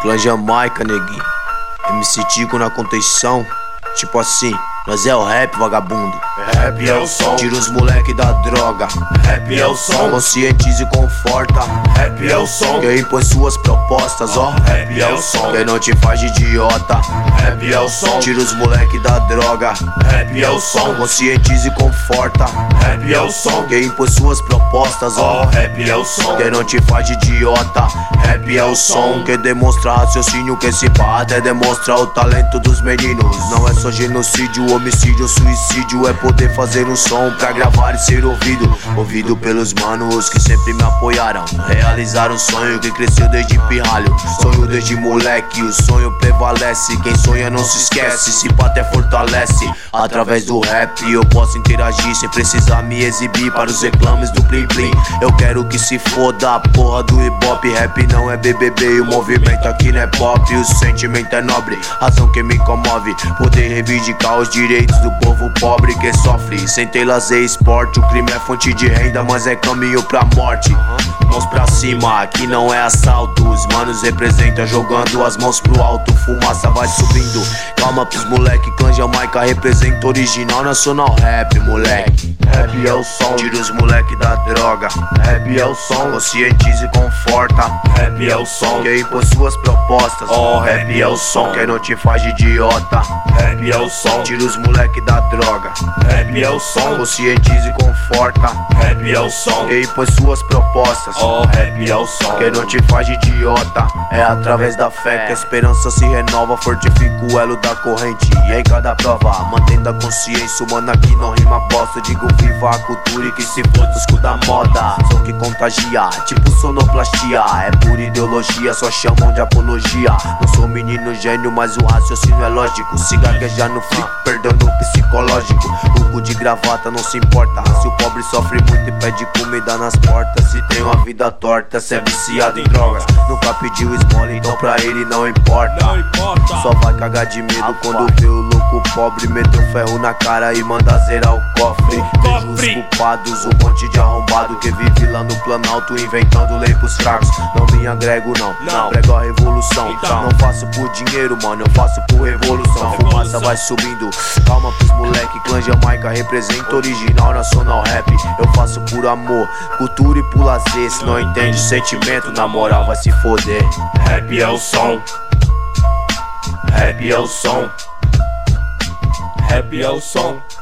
Clã Jamaica, neguinho. MC Tico na contenção. Tipo assim, nós é o rap, vagabundo. Rap é o som. Tira os moleque da droga. Rap é o som. Conscientiza e conforta. Rap é o som. Quem impõe suas propostas, ó. Rap é o som. Quem não te faz de idiota. Rap é o som. Tira os moleque da droga. Rap é o som. Conscientiza e conforta. Rap é o som. Quem impõe suas propostas, ó. Rap é o som. Quem não te faz de idiota. Rap é o som. Quem demonstra raciocínio, que se pá até demonstra o talento dos meninos. Não é só genocídio, homicídio, suicídio. É poder fazer um som pra gravar e ser ouvido. Ouvido pelos manos que sempre me apoiaram. Realizar um sonho que cresceu desde pirralho. Sonho desde moleque, o sonho prevalece. Quem sonha não se esquece, se pá até fortalece. Através do rap eu posso interagir sem precisar me exibir para os reclames do plim plim. Eu quero que se foda a porra do hip-hop. Rap não é BBB e o movimento aqui não é pop. O sentimento é nobre, razão que me comove. Poder reivindicar os direitos do povo pobre que sofre. Sem ter lazer e esporte, o crime é fonte de renda, mas é caminho pra morte. Mãos pra cima, aqui não é assalto. Os manos representam jogando as mãos pro alto. Fumaça vai subindo, calma pros moleque. Clã Jamaica representa original nacional rap, moleque. Rap é o som. Tira os moleque da droga. Rap é o som. Conscientiza e conforta. Rap é o som. Quem impõe suas propostas. Rap é o som. Quem não te faz de idiota. Rap é o som. Tira os moleque da droga. Rap é o som. Conscientiza e conforta. Rap é o som. Quem impõe suas propostas. Rap é o som. Quem não te faz de idiota. É através da fé que a esperança se renova. Fortifica o elo da corrente. E em cada prova, mantendo a consciência humana que não rima bosta. Digo viva a cultura e que se foda os cu da moda. Som que contagia, tipo sonoplastia. É pura ideologia, só chamam de apologia. Não sou menino gênio, mas o raciocínio é lógico. Se gaguejar não fico perdendo o psicológico. O cu de gravata não se importa. Se o pobre sofre muito e pede comida nas portas. Se tem uma vida torta, se é viciado em drogas. Nunca pediu esmola, então pra ele não importa. Só vai cagar de medo quando vê o louco pobre meter um ferro na cara e manda zerar o cofre. Vejo os culpados, um monte de arrombado que vive lá no Planalto inventando lei pros fracos. Não me agrego não prego a revolução. Não faço por dinheiro, mano, eu faço por revolução. Fumaça vai subindo, calma pros moleque. Clã Jamaica representa original nacional rap. Eu faço por amor, cultura e por lazer. Se não entende o sentimento, na moral vai se foder. Rap é o som. Rap é o som. Rap é o som.